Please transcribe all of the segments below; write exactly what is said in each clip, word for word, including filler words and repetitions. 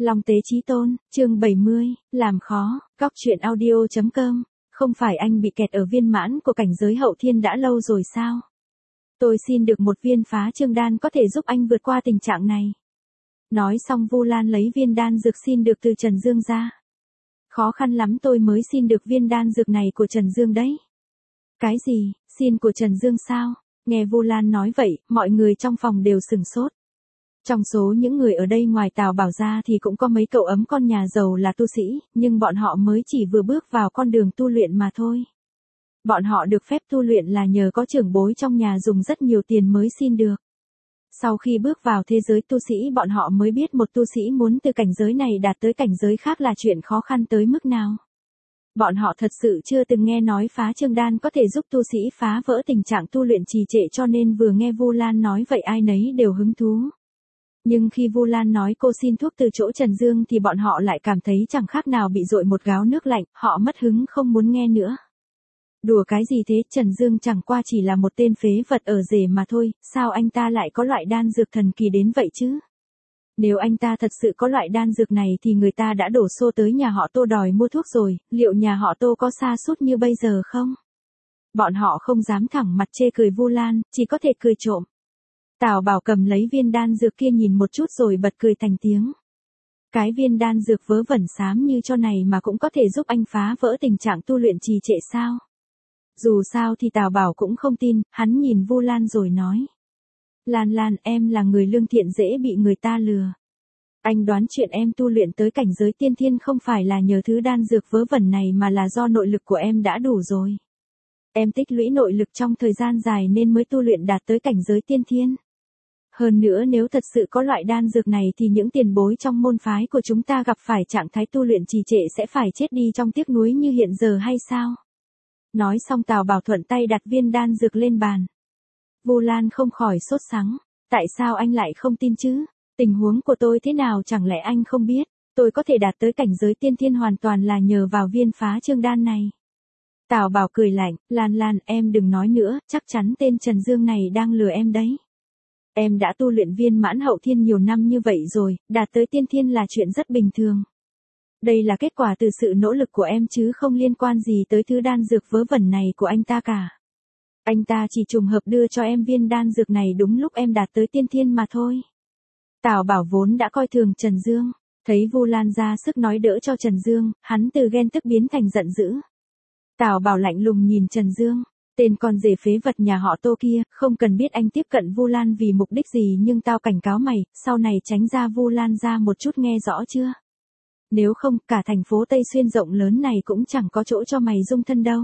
Long Tế Chí Tôn, chương bảy mươi, làm khó, góc truyện audio.com, không phải anh bị kẹt ở viên mãn của cảnh giới hậu thiên đã lâu rồi sao? Tôi xin được một viên phá trương đan có thể giúp anh vượt qua tình trạng này. Nói xong Vu Lan lấy viên đan dược xin được từ Trần Dương ra. Khó khăn lắm tôi mới xin được viên đan dược này của Trần Dương đấy. Cái gì, xin của Trần Dương sao? Nghe Vu Lan nói vậy, mọi người trong phòng đều sừng sốt. Trong số những người ở đây ngoài Tào Bảo ra thì cũng có mấy cậu ấm con nhà giàu là tu sĩ, nhưng bọn họ mới chỉ vừa bước vào con đường tu luyện mà thôi. Bọn họ được phép tu luyện là nhờ có trưởng bối trong nhà dùng rất nhiều tiền mới xin được. Sau khi bước vào thế giới tu sĩ bọn họ mới biết một tu sĩ muốn từ cảnh giới này đạt tới cảnh giới khác là chuyện khó khăn tới mức nào. Bọn họ thật sự chưa từng nghe nói phá trương đan có thể giúp tu sĩ phá vỡ tình trạng tu luyện trì trệ, cho nên vừa nghe Vu Lan nói vậy ai nấy đều hứng thú. Nhưng khi Vu Lan nói cô xin thuốc từ chỗ Trần Dương thì bọn họ lại cảm thấy chẳng khác nào bị dội một gáo nước lạnh, họ mất hứng không muốn nghe nữa. Đùa cái gì thế, Trần Dương chẳng qua chỉ là một tên phế vật ở rể mà thôi, sao anh ta lại có loại đan dược thần kỳ đến vậy chứ? Nếu anh ta thật sự có loại đan dược này thì người ta đã đổ xô tới nhà họ Tô đòi mua thuốc rồi, liệu nhà họ Tô có sa sút như bây giờ không? Bọn họ không dám thẳng mặt chê cười Vu Lan, chỉ có thể cười trộm. Tào Bảo cầm lấy viên đan dược kia nhìn một chút rồi bật cười thành tiếng. Cái viên đan dược vớ vẩn xám như cho này mà cũng có thể giúp anh phá vỡ tình trạng tu luyện trì trệ sao? Dù sao thì Tào Bảo cũng không tin, hắn nhìn Vu Lan rồi nói. Lan Lan, em là người lương thiện dễ bị người ta lừa. Anh đoán chuyện em tu luyện tới cảnh giới tiên thiên không phải là nhờ thứ đan dược vớ vẩn này mà là do nội lực của em đã đủ rồi. Em tích lũy nội lực trong thời gian dài nên mới tu luyện đạt tới cảnh giới tiên thiên. Hơn nữa nếu thật sự có loại đan dược này thì những tiền bối trong môn phái của chúng ta gặp phải trạng thái tu luyện trì trệ sẽ phải chết đi trong tiếc nuối như hiện giờ hay sao? Nói xong Tào Bảo thuận tay đặt viên đan dược lên bàn. Vu Lan không khỏi sốt sắng. Tại sao anh lại không tin chứ? Tình huống của tôi thế nào chẳng lẽ anh không biết? Tôi có thể đạt tới cảnh giới tiên thiên hoàn toàn là nhờ vào viên phá trương đan này. Tào Bảo cười lạnh, Lan Lan em đừng nói nữa, chắc chắn tên Trần Dương này đang lừa em đấy. Em đã tu luyện viên mãn hậu thiên nhiều năm như vậy rồi, đạt tới tiên thiên là chuyện rất bình thường. Đây là kết quả từ sự nỗ lực của em chứ không liên quan gì tới thứ đan dược vớ vẩn này của anh ta cả. Anh ta chỉ trùng hợp đưa cho em viên đan dược này đúng lúc em đạt tới tiên thiên mà thôi. Tào Bảo vốn đã coi thường Trần Dương, thấy Vu Lan ra sức nói đỡ cho Trần Dương, hắn từ ghen tức biến thành giận dữ. Tào Bảo lạnh lùng nhìn Trần Dương, tên con rể phế vật nhà họ Tô kia, không cần biết anh tiếp cận Vu Lan vì mục đích gì nhưng tao cảnh cáo mày, sau này tránh ra Vu Lan ra một chút nghe rõ chưa? Nếu không, cả thành phố Tây Xuyên rộng lớn này cũng chẳng có chỗ cho mày dung thân đâu.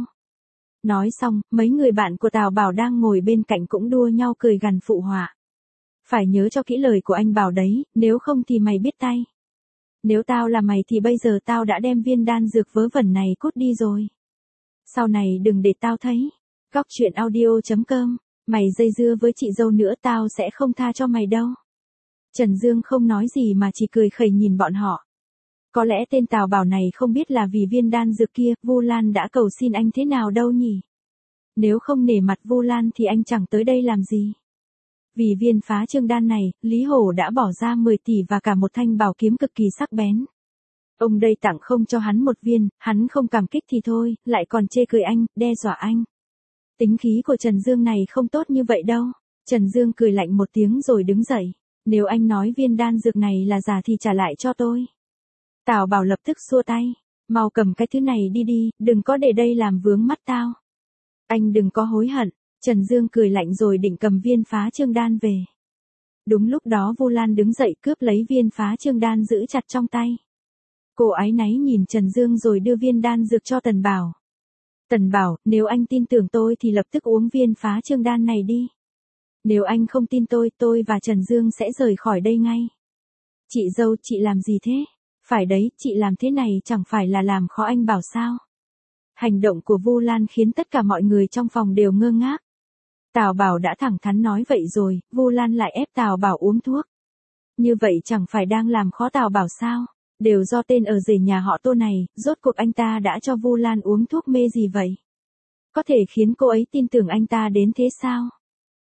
Nói xong, mấy người bạn của Tào Bảo đang ngồi bên cạnh cũng đua nhau cười gằn phụ họa. Phải nhớ cho kỹ lời của anh Bảo đấy, nếu không thì mày biết tay. Nếu tao là mày thì bây giờ tao đã đem viên đan dược vớ vẩn này cút đi rồi. Sau này đừng để tao thấy. Góc truyện audio.com, mày dây dưa với chị dâu nữa tao sẽ không tha cho mày đâu. Trần Dương không nói gì mà chỉ cười khẩy nhìn bọn họ. Có lẽ tên Tào Bảo này không biết là vì viên đan dược kia, Vu Lan đã cầu xin anh thế nào đâu nhỉ? Nếu không nể mặt Vu Lan thì anh chẳng tới đây làm gì. Vì viên phá trương đan này, Lý Hổ đã bỏ ra mười tỷ và cả một thanh bảo kiếm cực kỳ sắc bén. Ông đây tặng không cho hắn một viên, hắn không cảm kích thì thôi, lại còn chê cười anh, đe dọa anh. Tính khí của Trần Dương này không tốt như vậy đâu. Trần Dương cười lạnh một tiếng rồi đứng dậy. Nếu anh nói viên đan dược này là giả thì trả lại cho tôi. Tào Bảo lập tức xua tay. Mau cầm cái thứ này đi đi, đừng có để đây làm vướng mắt tao. Anh đừng có hối hận. Trần Dương cười lạnh rồi định cầm viên phá trương đan về. Đúng lúc đó Vu Lan đứng dậy cướp lấy viên phá trương đan giữ chặt trong tay. Cô áy náy nhìn Trần Dương rồi đưa viên đan dược cho Tần Bảo. Tần Bảo, nếu anh tin tưởng tôi thì lập tức uống viên phá trương đan này đi. Nếu anh không tin tôi, tôi và Trần Dương sẽ rời khỏi đây ngay. Chị dâu, chị làm gì thế? Phải đấy, chị làm thế này chẳng phải là làm khó anh Bảo sao? Hành động của Vu Lan khiến tất cả mọi người trong phòng đều ngơ ngác. Tào Bảo đã thẳng thắn nói vậy rồi, Vu Lan lại ép Tào Bảo uống thuốc. Như vậy chẳng phải đang làm khó Tào Bảo sao? Đều do tên ở rể nhà họ Tô này, rốt cuộc anh ta đã cho Vu Lan uống thuốc mê gì vậy? Có thể khiến cô ấy tin tưởng anh ta đến thế sao?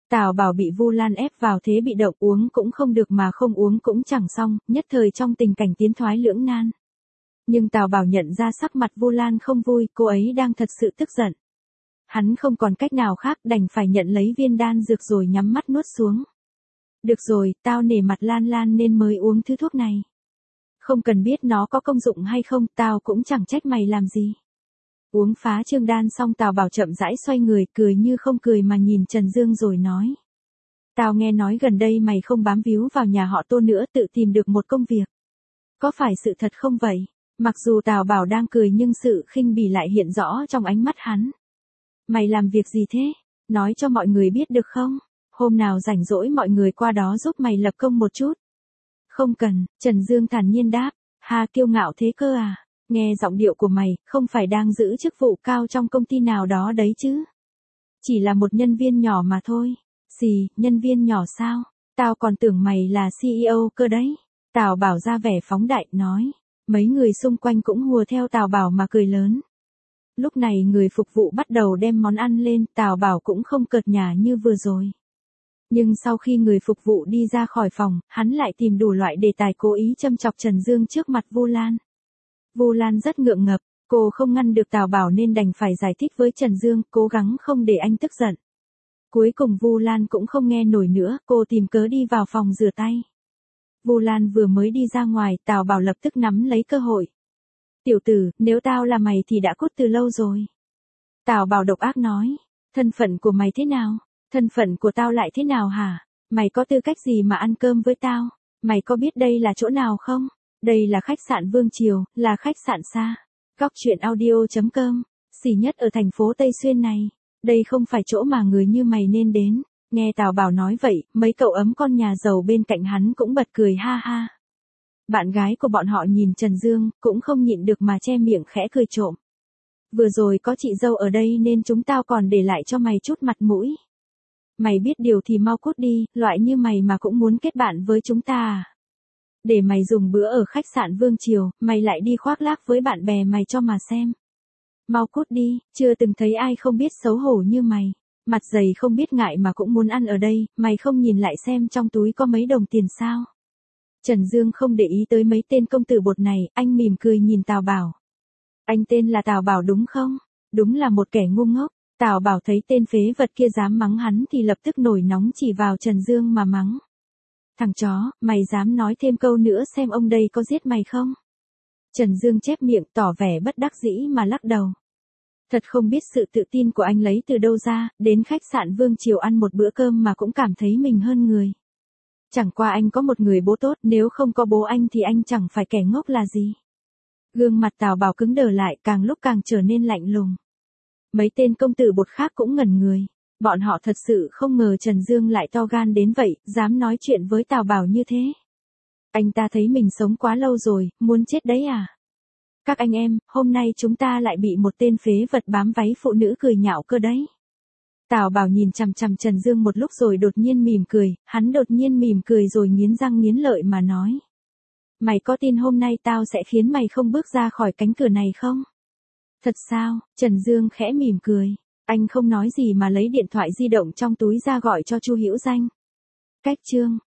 Tào Bảo bị Vu Lan ép vào thế bị động, uống cũng không được mà không uống cũng chẳng xong, nhất thời trong tình cảnh tiến thoái lưỡng nan. Nhưng Tào Bảo nhận ra sắc mặt Vu Lan không vui, cô ấy đang thật sự tức giận. Hắn không còn cách nào khác, đành phải nhận lấy viên đan dược rồi nhắm mắt nuốt xuống. Được rồi, tao nể mặt Lan Lan nên mới uống thứ thuốc này. Không cần biết nó có công dụng hay không, tao cũng chẳng trách mày làm gì. Uống phá trương đan xong Tào Bảo chậm rãi xoay người, cười như không cười mà nhìn Trần Dương rồi nói. Tao nghe nói gần đây mày không bám víu vào nhà họ Tô nữa, tự tìm được một công việc. Có phải sự thật không vậy? Mặc dù Tào Bảo đang cười nhưng sự khinh bỉ lại hiện rõ trong ánh mắt hắn. Mày làm việc gì thế? Nói cho mọi người biết được không? Hôm nào rảnh rỗi mọi người qua đó giúp mày lập công một chút. Không cần, Trần Dương thản nhiên đáp. Ha, kiêu ngạo thế cơ à? Nghe giọng điệu của mày, không phải đang giữ chức vụ cao trong công ty nào đó đấy chứ? Chỉ là một nhân viên nhỏ mà thôi. Gì, nhân viên nhỏ sao? Tao còn tưởng mày là xê e ô cơ đấy. Tào Bảo ra vẻ phóng đại, nói. Mấy người xung quanh cũng hùa theo Tào Bảo mà cười lớn. Lúc này người phục vụ bắt đầu đem món ăn lên, Tào Bảo cũng không cợt nhả như vừa rồi. Nhưng sau khi người phục vụ đi ra khỏi phòng, hắn lại tìm đủ loại đề tài cố ý châm chọc Trần Dương trước mặt Vu Lan. Vu Lan rất ngượng ngập, cô không ngăn được Tào Bảo nên đành phải giải thích với Trần Dương, cố gắng không để anh tức giận. Cuối cùng Vu Lan cũng không nghe nổi nữa, cô tìm cớ đi vào phòng rửa tay. Vu Lan vừa mới đi ra ngoài, Tào Bảo lập tức nắm lấy cơ hội. Tiểu tử, nếu tao là mày thì đã cút từ lâu rồi. Tào Bảo độc ác nói, thân phận của mày thế nào? Thân phận của tao lại thế nào hả? Mày có tư cách gì mà ăn cơm với tao? Mày có biết đây là chỗ nào không? Đây là khách sạn Vương Triều, là khách sạn xa. Góc truyện audio chấm com, xỉ nhất ở thành phố Tây Xuyên này. Đây không phải chỗ mà người như mày nên đến. Nghe Tào Bảo nói vậy, mấy cậu ấm con nhà giàu bên cạnh hắn cũng bật cười ha ha. Bạn gái của bọn họ nhìn Trần Dương, cũng không nhịn được mà che miệng khẽ cười trộm. Vừa rồi có chị dâu ở đây nên chúng tao còn để lại cho mày chút mặt mũi. Mày biết điều thì mau cút đi, loại như mày mà cũng muốn kết bạn với chúng ta à? Để mày dùng bữa ở khách sạn Vương Triều, mày lại đi khoác lác với bạn bè mày cho mà xem. Mau cút đi, chưa từng thấy ai không biết xấu hổ như mày. Mặt dày không biết ngại mà cũng muốn ăn ở đây, mày không nhìn lại xem trong túi có mấy đồng tiền sao? Trần Dương không để ý tới mấy tên công tử bột này, anh mỉm cười nhìn Tào Bảo. Anh tên là Tào Bảo đúng không? Đúng là một kẻ ngu ngốc. Tào Bảo thấy tên phế vật kia dám mắng hắn thì lập tức nổi nóng chỉ vào Trần Dương mà mắng. Thằng chó, mày dám nói thêm câu nữa xem ông đây có giết mày không? Trần Dương chép miệng tỏ vẻ bất đắc dĩ mà lắc đầu. Thật không biết sự tự tin của anh lấy từ đâu ra, đến khách sạn Vương Triều ăn một bữa cơm mà cũng cảm thấy mình hơn người. Chẳng qua anh có một người bố tốt, nếu không có bố anh thì anh chẳng phải kẻ ngốc là gì. Gương mặt Tào Bảo cứng đờ lại, càng lúc càng trở nên lạnh lùng. Mấy tên công tử bột khác cũng ngẩn người. Bọn họ thật sự không ngờ Trần Dương lại to gan đến vậy, dám nói chuyện với Tào Bảo như thế. Anh ta thấy mình sống quá lâu rồi, muốn chết đấy à? Các anh em, hôm nay chúng ta lại bị một tên phế vật bám váy phụ nữ cười nhạo cơ đấy. Tào Bảo nhìn chằm chằm Trần Dương một lúc rồi đột nhiên mỉm cười, hắn đột nhiên mỉm cười rồi nghiến răng nghiến lợi mà nói. Mày có tin hôm nay tao sẽ khiến mày không bước ra khỏi cánh cửa này không? Thật sao? Trần Dương khẽ mỉm cười. Anh không nói gì mà lấy điện thoại di động trong túi ra gọi cho Chu Hữu Danh. Cách chương